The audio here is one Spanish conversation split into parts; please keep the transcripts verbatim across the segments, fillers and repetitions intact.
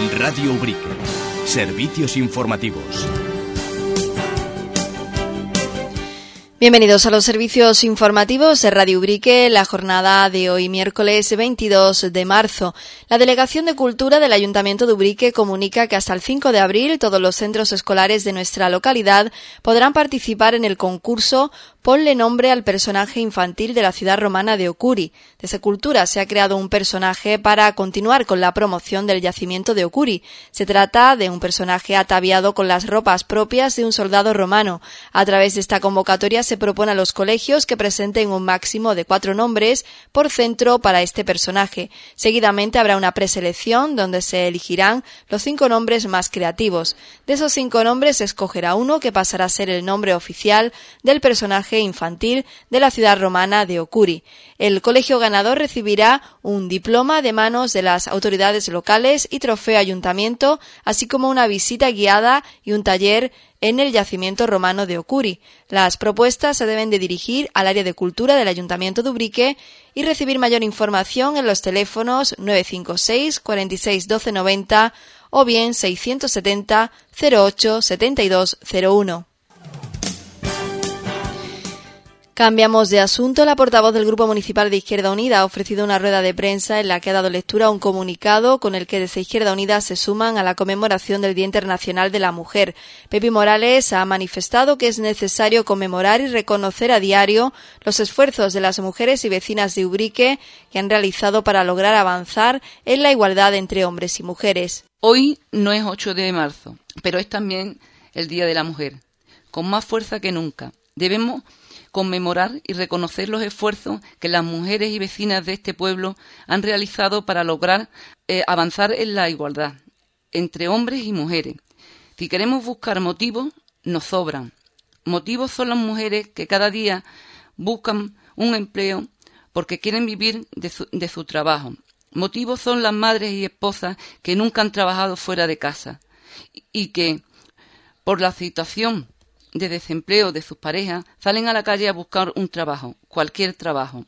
Radio Ubrique. Servicios informativos. Bienvenidos a los servicios informativos de Radio Ubrique, la jornada de hoy, miércoles veintidós de marzo. La Delegación de Cultura del Ayuntamiento de Ubrique comunica que hasta el cinco de abril todos los centros escolares de nuestra localidad podrán participar en el concurso Ponle nombre al personaje infantil de la ciudad romana de Ocuri. Desde Cultura se ha creado un personaje para continuar con la promoción del yacimiento de Ocuri. Se trata de un personaje ataviado con las ropas propias de un soldado romano. A través de esta convocatoria se propone a los colegios que presenten un máximo de cuatro nombres por centro para este personaje. Seguidamente habrá una preselección donde se elegirán los cinco nombres más creativos. De esos cinco nombres se escogerá uno que pasará a ser el nombre oficial del personaje infantil de la ciudad romana de Ocuri. El colegio ganador recibirá un diploma de manos de las autoridades locales y trofeo ayuntamiento, así como una visita guiada y un taller en el yacimiento romano de Ocuri. Las propuestas se deben de dirigir al área de cultura del Ayuntamiento de Ubrique y recibir mayor información en los teléfonos nueve cinco seis, cuarenta y seis, doce noventa o bien seiscientos setenta, cero ocho, setenta y dos cero uno. Cambiamos de asunto. La portavoz del Grupo Municipal de Izquierda Unida ha ofrecido una rueda de prensa en la que ha dado lectura a un comunicado con el que desde Izquierda Unida se suman a la conmemoración del Día Internacional de la Mujer. Pepi Morales ha manifestado que es necesario conmemorar y reconocer a diario los esfuerzos de las mujeres y vecinas de Ubrique que han realizado para lograr avanzar en la igualdad entre hombres y mujeres. Hoy no es ocho de marzo, pero es también el Día de la Mujer. Con más fuerza que nunca, debemos conmemorar y reconocer los esfuerzos que las mujeres y vecinas de este pueblo han realizado para lograr eh, avanzar en la igualdad entre hombres y mujeres. Si queremos buscar motivos, nos sobran. Motivos son las mujeres que cada día buscan un empleo porque quieren vivir de su, de su trabajo. Motivos son las madres y esposas que nunca han trabajado fuera de casa y que, por la situación de desempleo de sus parejas, salen a la calle a buscar un trabajo, cualquier trabajo.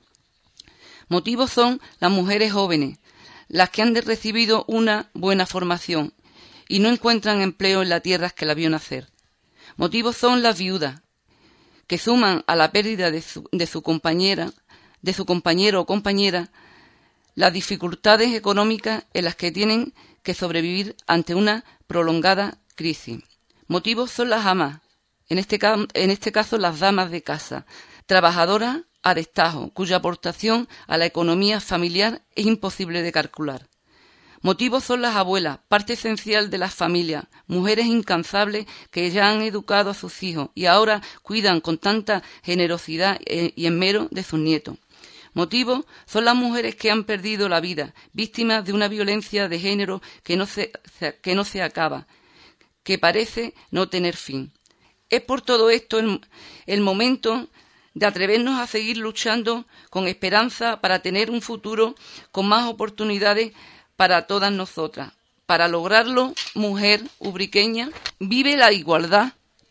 Motivos son las mujeres jóvenes, las que han recibido una buena formación y no encuentran empleo en las tierras que la vio nacer. Motivos son las viudas, que suman a la pérdida de su, de su compañera, de su compañero o compañera, las dificultades económicas en las que tienen que sobrevivir ante una prolongada crisis. Motivos son las amas, En este, en este caso las damas de casa, trabajadoras a destajo, cuya aportación a la economía familiar es imposible de calcular. Motivos son las abuelas, parte esencial de las familias, mujeres incansables que ya han educado a sus hijos y ahora cuidan con tanta generosidad y esmero de sus nietos. Motivos son las mujeres que han perdido la vida, víctimas de una violencia de género que no se, que no se acaba, que parece no tener fin. Es por todo esto el, el momento de atrevernos a seguir luchando con esperanza para tener un futuro con más oportunidades para todas nosotras. Para lograrlo, mujer ubriqueña, vive la igualdad,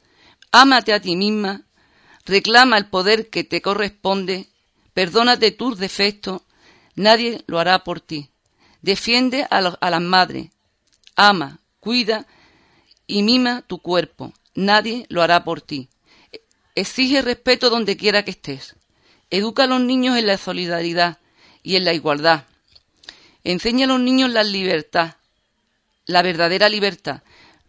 ámate a ti misma, reclama el poder que te corresponde, perdónate tus defectos, nadie lo hará por ti. Defiende a, lo, a las madres, ama, cuida y mima tu cuerpo. Nadie lo hará por ti. Exige respeto donde quiera que estés. Educa a los niños en la solidaridad y en la igualdad. Enseña a los niños la libertad, la verdadera libertad.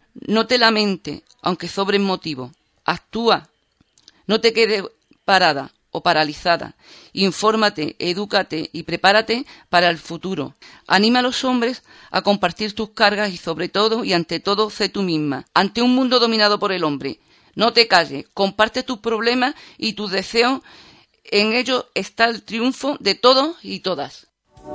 No te lamentes, aunque sobren motivos. Actúa. No te quedes parada o paralizada. Infórmate, edúcate y prepárate para el futuro. Anima a los hombres a compartir tus cargas y sobre todo y ante todo sé tú misma. Ante un mundo dominado por el hombre, no te calles, comparte tus problemas y tus deseos. En ello está el triunfo de todos y todas.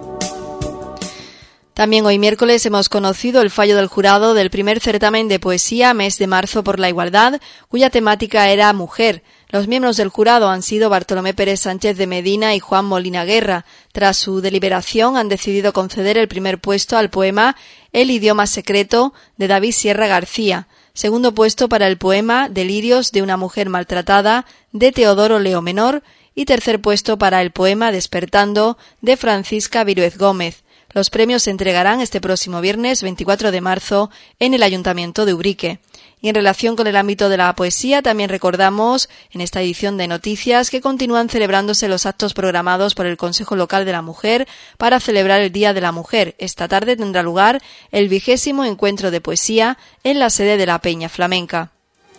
También hoy miércoles hemos conocido el fallo del jurado del primer certamen de poesía Mes de Marzo por la Igualdad, cuya temática era mujer. Los miembros del jurado han sido Bartolomé Pérez Sánchez de Medina y Juan Molina Guerra. Tras su deliberación han decidido conceder el primer puesto al poema El idioma secreto de David Sierra García, segundo puesto para el poema Delirios de una mujer maltratada de Teodoro Leo Menor y tercer puesto para el poema Despertando de Francisca Viruez Gómez. Los premios se entregarán este próximo viernes veinticuatro de marzo en el Ayuntamiento de Ubrique. Y en relación con el ámbito de la poesía, también recordamos en esta edición de noticias que continúan celebrándose los actos programados por el Consejo Local de la Mujer para celebrar el Día de la Mujer. Esta tarde tendrá lugar el vigésimo encuentro de poesía en la sede de la Peña Flamenca.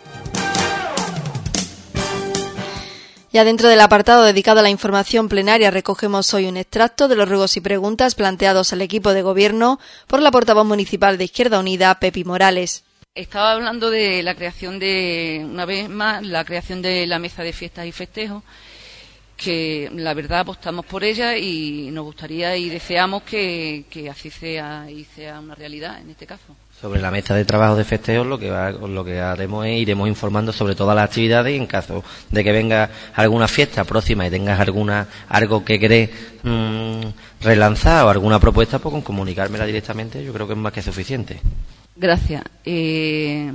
Ya dentro del apartado dedicado a la información plenaria recogemos hoy un extracto de los ruegos y preguntas planteados al equipo de gobierno por la portavoz municipal de Izquierda Unida, Pepi Morales. Estaba hablando de la creación de, una vez más, la creación de la mesa de fiestas y festejos, que la verdad apostamos por ella y nos gustaría y deseamos que, que así sea y sea una realidad en este caso. Sobre la mesa de trabajo de festejos lo que va, lo que haremos es iremos informando sobre todas las actividades y en caso de que venga alguna fiesta próxima y tengas alguna algo que querés mmm, relanzar o alguna propuesta, pues con comunicármela directamente yo creo que es más que suficiente. Gracias. Eh,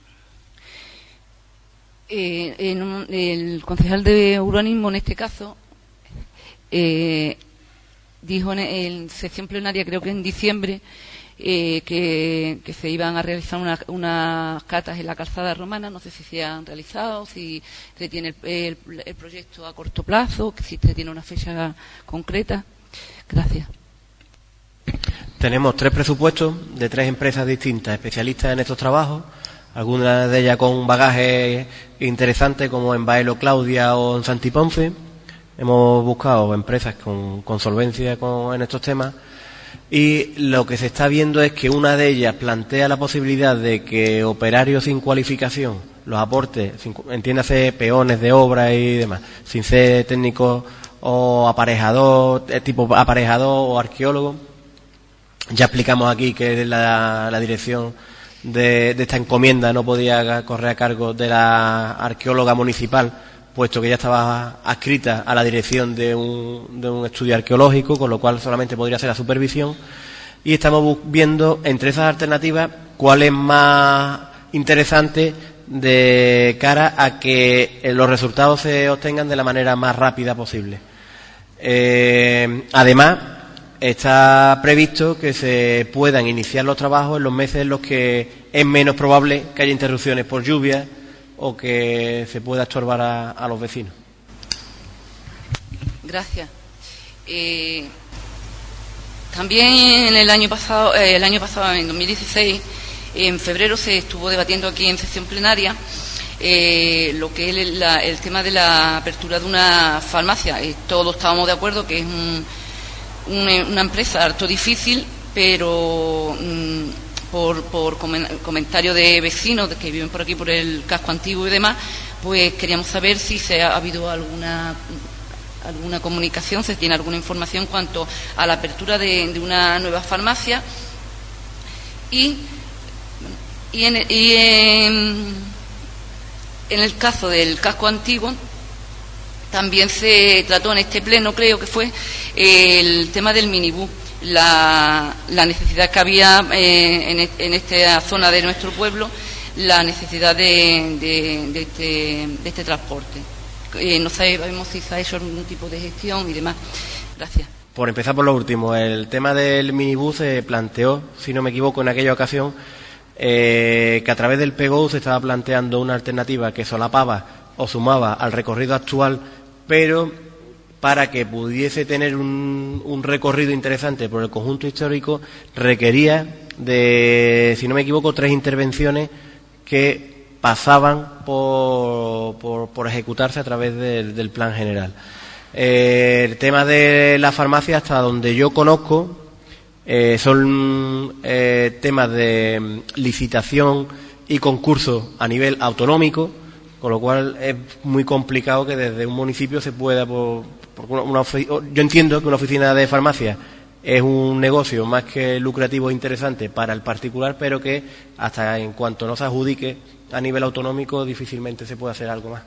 eh, en un, el concejal de urbanismo en este caso eh, dijo en, en sesión plenaria, creo que en diciembre, Eh, que, que se iban a realizar unas una catas en la calzada romana. No sé si se han realizado, si se tiene el, el, el proyecto a corto plazo, si se tiene una fecha concreta. Gracias. Tenemos tres presupuestos de tres empresas distintas, especialistas en estos trabajos, algunas de ellas con un bagaje interesante como en Baelo Claudia o en Santiponce. Hemos buscado empresas con, con solvencia con, en estos temas. Y lo que se está viendo es que una de ellas plantea la posibilidad de que operarios sin cualificación los aporte, entiéndase peones de obra y demás, sin ser técnicos o aparejador, tipo aparejador o arqueólogo. Ya explicamos aquí que la, la dirección de, de esta encomienda no podía correr a cargo de la arqueóloga municipal, puesto que ya estaba adscrita a la dirección de un, de un estudio arqueológico, con lo cual solamente podría ser la supervisión. Y estamos viendo entre esas alternativas cuál es más interesante de cara a que los resultados se obtengan de la manera más rápida posible. Eh, además, está previsto que se puedan iniciar los trabajos en los meses en los que es menos probable que haya interrupciones por lluvia o que se pueda estorbar a, a los vecinos. Gracias. Eh, también en el año pasado, eh, el año pasado, en dos mil dieciséis, en febrero se estuvo debatiendo aquí en sesión plenaria eh, lo que es el, la, el tema de la apertura de una farmacia. Eh, todos estábamos de acuerdo que es un, un, una empresa harto difícil, pero mm, Por, por comentarios de vecinos que viven por aquí, por el casco antiguo y demás, pues queríamos saber si se ha, ha habido alguna alguna comunicación, si tiene alguna información en cuanto a la apertura de, de una nueva farmacia. Y, y, en, y en, en el caso del casco antiguo también se trató en este pleno, creo que fue, el tema del minibús. La, la necesidad que había eh, en, en esta zona de nuestro pueblo, la necesidad de, de, de, este, de este transporte. Eh, no sabemos si se ha hecho algún tipo de gestión y demás. Gracias. Por empezar por lo último, el tema del minibús se planteó, si no me equivoco, en aquella ocasión, eh, que a través del P G O se estaba planteando una alternativa que solapaba o sumaba al recorrido actual, pero para que pudiese tener un, un recorrido interesante por el conjunto histórico requería de, si no me equivoco, tres intervenciones que pasaban por, por, por ejecutarse a través del, del plan general. Eh, el tema de la farmacia, hasta donde yo conozco, eh, son eh, temas de licitación y concurso a nivel autonómico, con lo cual es muy complicado que desde un municipio se pueda, por, por una, una, yo entiendo que una oficina de farmacia es un negocio más que lucrativo e interesante para el particular, pero que hasta en cuanto no se adjudique a nivel autonómico difícilmente se puede hacer algo más.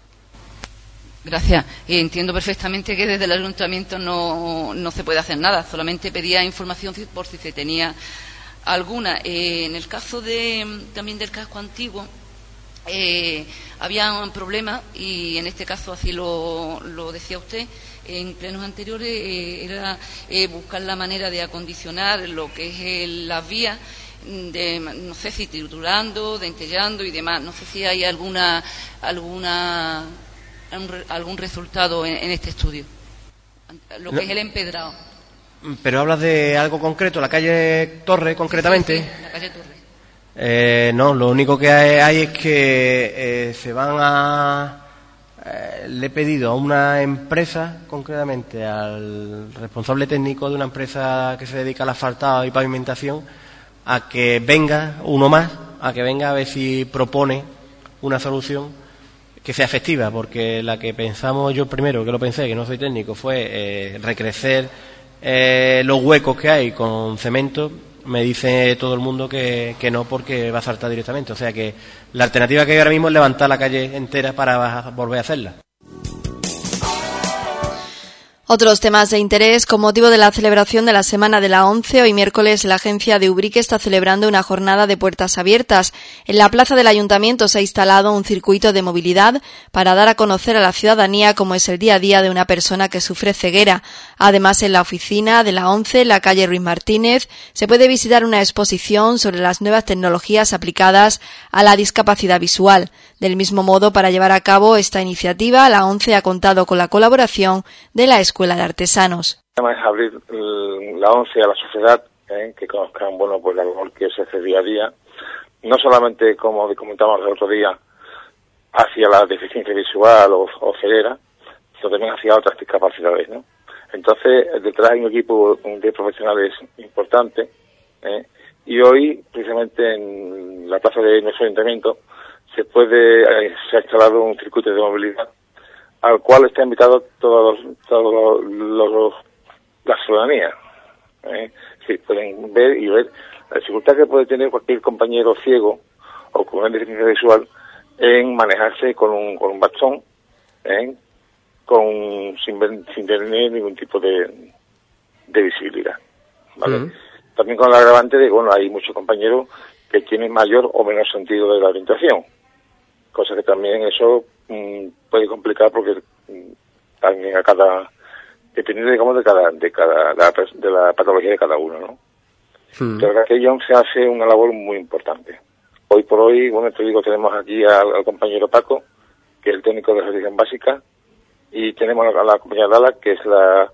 Gracias. Entiendo perfectamente que desde el ayuntamiento no, no se puede hacer nada, solamente pedía información por si se tenía alguna. Eh, en el caso de, también del casco antiguo, eh, había un problema, y en este caso así lo, lo decía usted, En plenos anteriores eh, era eh, buscar la manera de acondicionar lo que es el, las vías, de, no sé si triturando, dentellando y demás. No sé si hay alguna alguna algún resultado en, en este estudio, lo que no. es el empedrado. Pero hablas de algo concreto, la calle Torre concretamente. Sí, sí, la calle Torre. Eh, no, lo único que hay, hay es que eh, se van a... Eh, le he pedido a una empresa, concretamente al responsable técnico de una empresa que se dedica al asfaltado y pavimentación, a que venga uno más, a que venga a ver si propone una solución que sea efectiva, porque la que pensamos yo primero, que lo pensé, que no soy técnico, fue eh, recrecer eh, los huecos que hay con cemento. Me dice todo el mundo que, que no, porque va a saltar directamente. O sea que la alternativa que hay ahora mismo es levantar la calle entera para volver a hacerla. Otros temas de interés. Con motivo de la celebración de la Semana de la ONCE, hoy miércoles la agencia de Ubrique está celebrando una jornada de puertas abiertas. En la plaza del Ayuntamiento se ha instalado un circuito de movilidad para dar a conocer a la ciudadanía cómo es el día a día de una persona que sufre ceguera. Además, en la oficina de la ONCE, en la calle Ruiz Martínez, se puede visitar una exposición sobre las nuevas tecnologías aplicadas a la discapacidad visual. Del mismo modo, para llevar a cabo esta iniciativa, la ONCE ha contado con la colaboración de la Escuela de Artesanos. El tema es abrir la ONCE a la sociedad, ¿eh? que conozcan, bueno, pues la labor que se hace día a día, no solamente, como comentamos el otro día, hacia la deficiencia visual o, o ceguera, sino también hacia otras discapacidades, ¿no? Entonces, detrás hay un equipo de profesionales importante, ¿eh? y hoy, precisamente en la plaza de nuestro ayuntamiento, se puede eh, se ha instalado un circuito de movilidad al cual está invitado todos los, todos los, los la ciudadanía. ¿eh? Sí, pueden ver y ver la dificultad que puede tener cualquier compañero ciego o con una deficiencia visual en manejarse con un, con un bastón, ¿eh? con sin, sin tener ningún tipo de, de visibilidad, ¿vale? Uh-huh. También con el agravante de, bueno, hay muchos compañeros que tienen mayor o menor sentido de la orientación, cosa que también eso mmm, puede complicar porque mmm, también a cada, dependiendo, digamos, de cada, de cada, la, de la patología de cada uno, ¿no? Hmm. La verdad que John se hace una labor muy importante. Hoy por hoy, bueno, te digo, tenemos aquí al, al compañero Paco, que es el técnico de ejecución básica, y tenemos a la compañera Lala, que es la,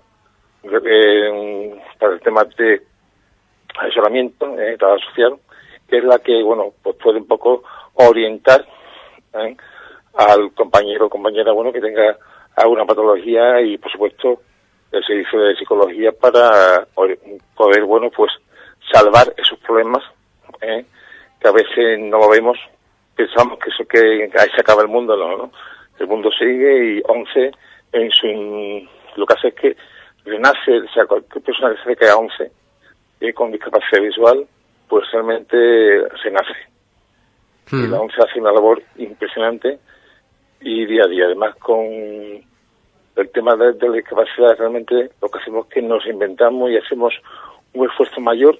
eh, para el tema de asesoramiento, eh, trabajo social, que es la que, bueno, pues puede un poco orientar, ¿eh? al compañero o compañera, bueno, que tenga alguna patología y, por supuesto, el servicio de psicología para poder, bueno, pues salvar esos problemas, ¿eh? que a veces no lo vemos, pensamos que eso que ahí se acaba el mundo, no, ¿no? El mundo sigue y ONCE, en su, lo que hace es que renace, o sea, cualquier persona que se queda ONCE eh, con discapacidad visual, pues realmente se nace. Hmm. Y la ONCE hace una labor impresionante y día a día. Además, con el tema de, de la discapacidad, realmente lo que hacemos es que nos inventamos y hacemos un esfuerzo mayor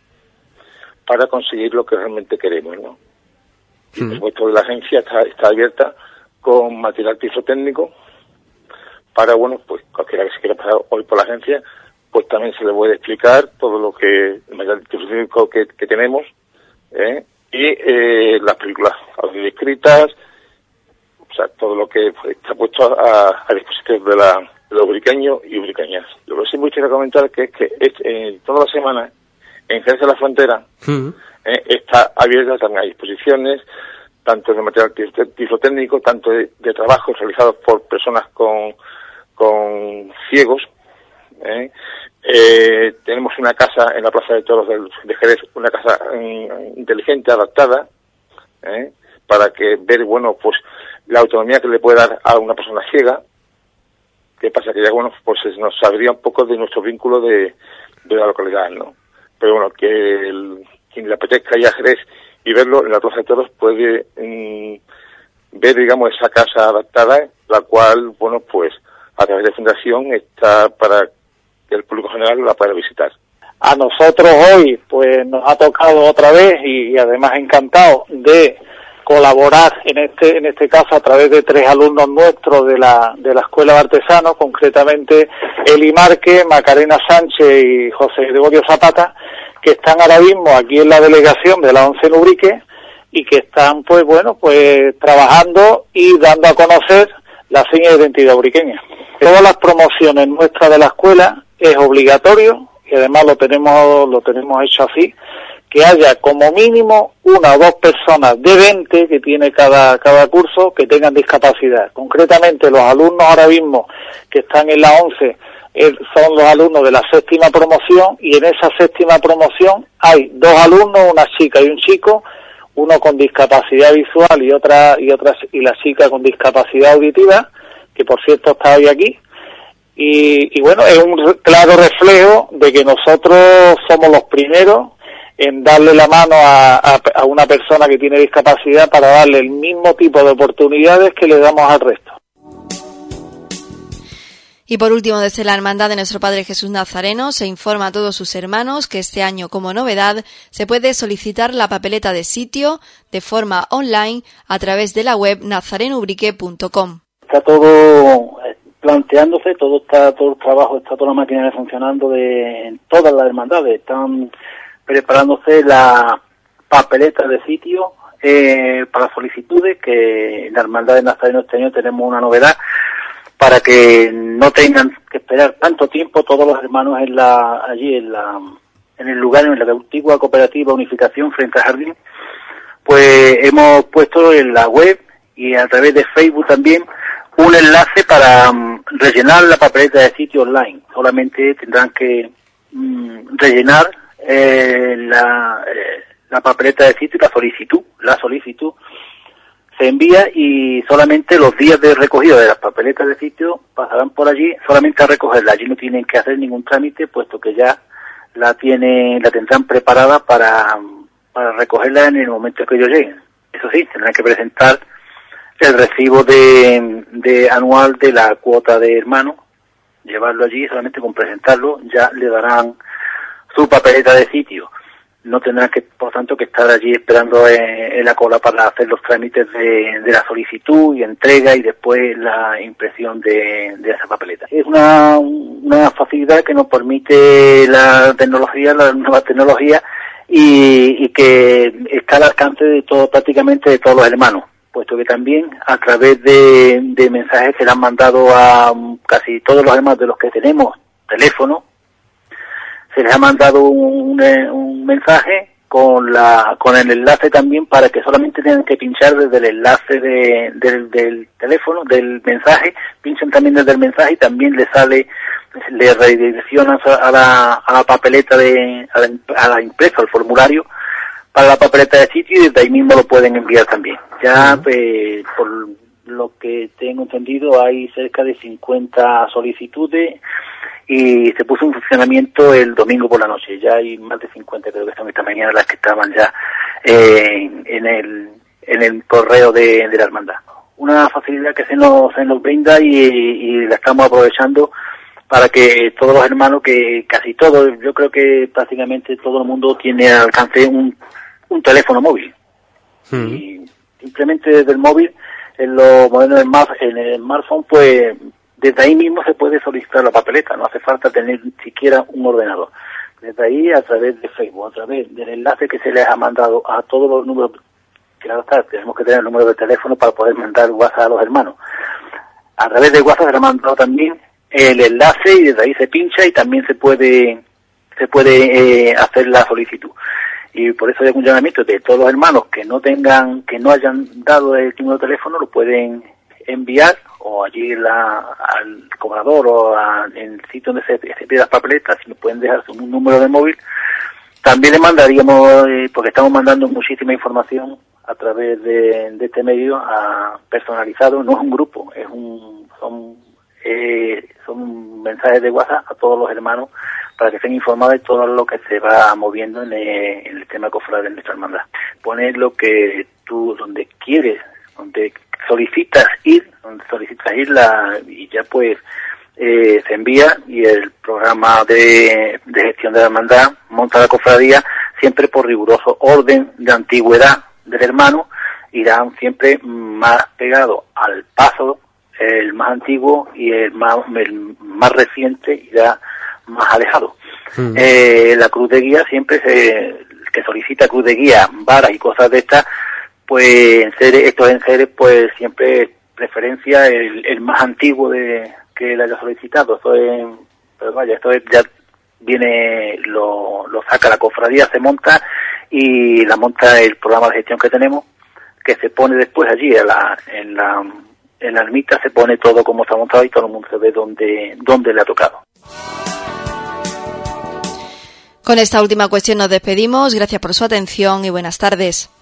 para conseguir lo que realmente queremos, ¿no? Y, por supuesto, la agencia está, está abierta con material tiflotécnico para, bueno, pues cualquiera que se quiera pasar hoy por la agencia, pues también se le puede explicar todo lo que, el material tiflotécnico que, que tenemos, ¿eh? y eh, las películas audio escritas, o sea, todo lo que pues, está puesto a, a disposición de, la, de los ubriqueños y ubriqueñas. Lo que sí me gustaría comentar que es que es, eh, todas las semanas en Jerez de la Frontera uh-huh. eh, está abierta también a exposiciones, tanto de material tiflotécnico, tanto de, de trabajos realizados por personas con, con ciegos. ¿eh? Eh, tenemos una casa en la Plaza de Toros de, de Jerez, una casa um, inteligente, adaptada, ¿eh? para que ver, bueno, pues la autonomía que le puede dar a una persona ciega. ¿Qué pasa? Que ya, bueno, pues nos sabría un poco de nuestro vínculo de, de la localidad, ¿no? Pero bueno, que el, quien le apetezca ir a Jerez y verlo en la Plaza de Toros puede um, ver, digamos, esa casa adaptada, la cual, bueno, pues a través de Fundación está para que el público general la pueda visitar. A nosotros hoy, pues nos ha tocado otra vez y, y además encantado de colaborar en este en este caso a través de tres alumnos nuestros de la de la Escuela de Artesanos, concretamente Eli Márquez, Macarena Sánchez y José Gregorio Zapata, que están ahora mismo aquí en la delegación de la ONCE en Ubrique y que están, pues bueno, pues trabajando y dando a conocer la seña de identidad ubriqueña. Todas las promociones nuestras de la escuela es obligatorio, y además lo tenemos lo tenemos hecho así, que haya como mínimo una o dos personas de veinte que tiene cada cada curso que tengan discapacidad. Concretamente los alumnos ahora mismo que están en la ONCE eh, son los alumnos de la séptima promoción, y en esa séptima promoción hay dos alumnos, una chica y un chico, uno con discapacidad visual y otra y otra y la chica con discapacidad auditiva, que por cierto está hoy aquí. Y, y bueno, es un claro reflejo de que nosotros somos los primeros en darle la mano a, a, a una persona que tiene discapacidad para darle el mismo tipo de oportunidades que le damos al resto. Y por último, desde la Hermandad de Nuestro Padre Jesús Nazareno se informa a todos sus hermanos que este año, como novedad, se puede solicitar la papeleta de sitio de forma online a través de la web nazarenobrique punto com. Está todo planteándose, todo está todo el trabajo, está toda la maquinaria funcionando de en todas las hermandades. Están preparándose la papeleta de sitio eh, para solicitudes, que en la Hermandad de Nazareno este año tenemos una novedad para que no tengan que esperar tanto tiempo todos los hermanos en la allí en la en el lugar, en la antigua cooperativa Unificación frente al jardín. Pues hemos puesto en la web y a través de Facebook también un enlace para um, rellenar la papeleta de sitio online. Solamente tendrán que um, rellenar eh, la, eh, la papeleta de sitio y la solicitud. La solicitud se envía y solamente los días de recogida de las papeletas de sitio pasarán por allí solamente a recogerla. Allí no tienen que hacer ningún trámite, puesto que ya la tienen, la tendrán preparada para, para recogerla en el momento que ellos lleguen. Eso sí, tendrán que presentar el recibo de, de anual de la cuota de hermano, llevarlo allí, solamente con presentarlo ya le darán su papeleta de sitio. No tendrán que, por tanto, que estar allí esperando en, en la cola para hacer los trámites de, de la solicitud y entrega y después la impresión de, de esa papeleta. Es una, una facilidad que nos permite la tecnología, la nueva tecnología, y, y que está al alcance de todo, prácticamente de todos los hermanos, puesto que también a través de, de mensajes que le han mandado a casi todos los hermanos de los que tenemos teléfono, se les ha mandado un, un, un mensaje con la con el enlace también, para que solamente tengan que pinchar desde el enlace de, del, del teléfono, del mensaje, pinchan también desde el mensaje y también le sale, le redirecciona a la, a la papeleta de, a la, a la impresa, al formulario, para la papeleta de sitio, y desde ahí mismo lo pueden enviar también. Ya, uh-huh. pues, por lo que tengo entendido, hay cerca de cincuenta solicitudes y se puso en funcionamiento el domingo por la noche. Ya hay más de cincuenta, creo que son esta mañana las que estaban ya eh, en el en el correo de, de la hermandad. Una facilidad que se nos, se nos brinda y, y la estamos aprovechando para que todos los hermanos, que casi todos, yo creo que prácticamente todo el mundo tiene al alcance un, un teléfono móvil. Hmm. Y simplemente desde el móvil, en los modelos en el smartphone, pues desde ahí mismo se puede solicitar la papeleta, no hace falta tener siquiera un ordenador. Desde ahí, a través de Facebook, a través del enlace que se les ha mandado a todos los números, claro está, tenemos que tener el número de teléfono para poder mandar WhatsApp a los hermanos. A través de WhatsApp se le ha mandado también el enlace y desde ahí se pincha y también se puede se puede eh, hacer la solicitud. Y por eso hay un llamamiento de todos los hermanos que no tengan, que no hayan dado el número de teléfono, lo pueden enviar o allí la, al cobrador o a, en el sitio donde se, se pide las papeletas, si nos pueden dejar su número de móvil. También le mandaríamos, eh, porque estamos mandando muchísima información a través de, de este medio, a personalizado, no es un grupo, es un son eh, son mensajes de WhatsApp a todos los hermanos para que estén informados de todo lo que se va moviendo en el, en el tema cofrade de nuestra hermandad. Poner lo que tú, donde quieres, donde solicitas ir, donde solicitas ir la, y ya pues eh, se envía, y el programa de, de gestión de la hermandad monta la cofradía siempre por riguroso orden de antigüedad del hermano, irán siempre más pegados al paso, el más antiguo, y el más, el más reciente irá más alejado. Mm. Eh, la cruz de guía siempre se, que solicita cruz de guía, varas y cosas de estas, pues en seres, estos enseres, pues siempre preferencia el, el más antiguo de que le haya solicitado. Esto es, pues vaya, esto es, ya viene, lo, lo saca la cofradía, se monta y la monta el programa de gestión que tenemos, que se pone después allí en la, en la, en la ermita, se pone todo como está montado y todo el mundo se ve dónde, dónde le ha tocado. Con esta última cuestión nos despedimos. Gracias por su atención y buenas tardes.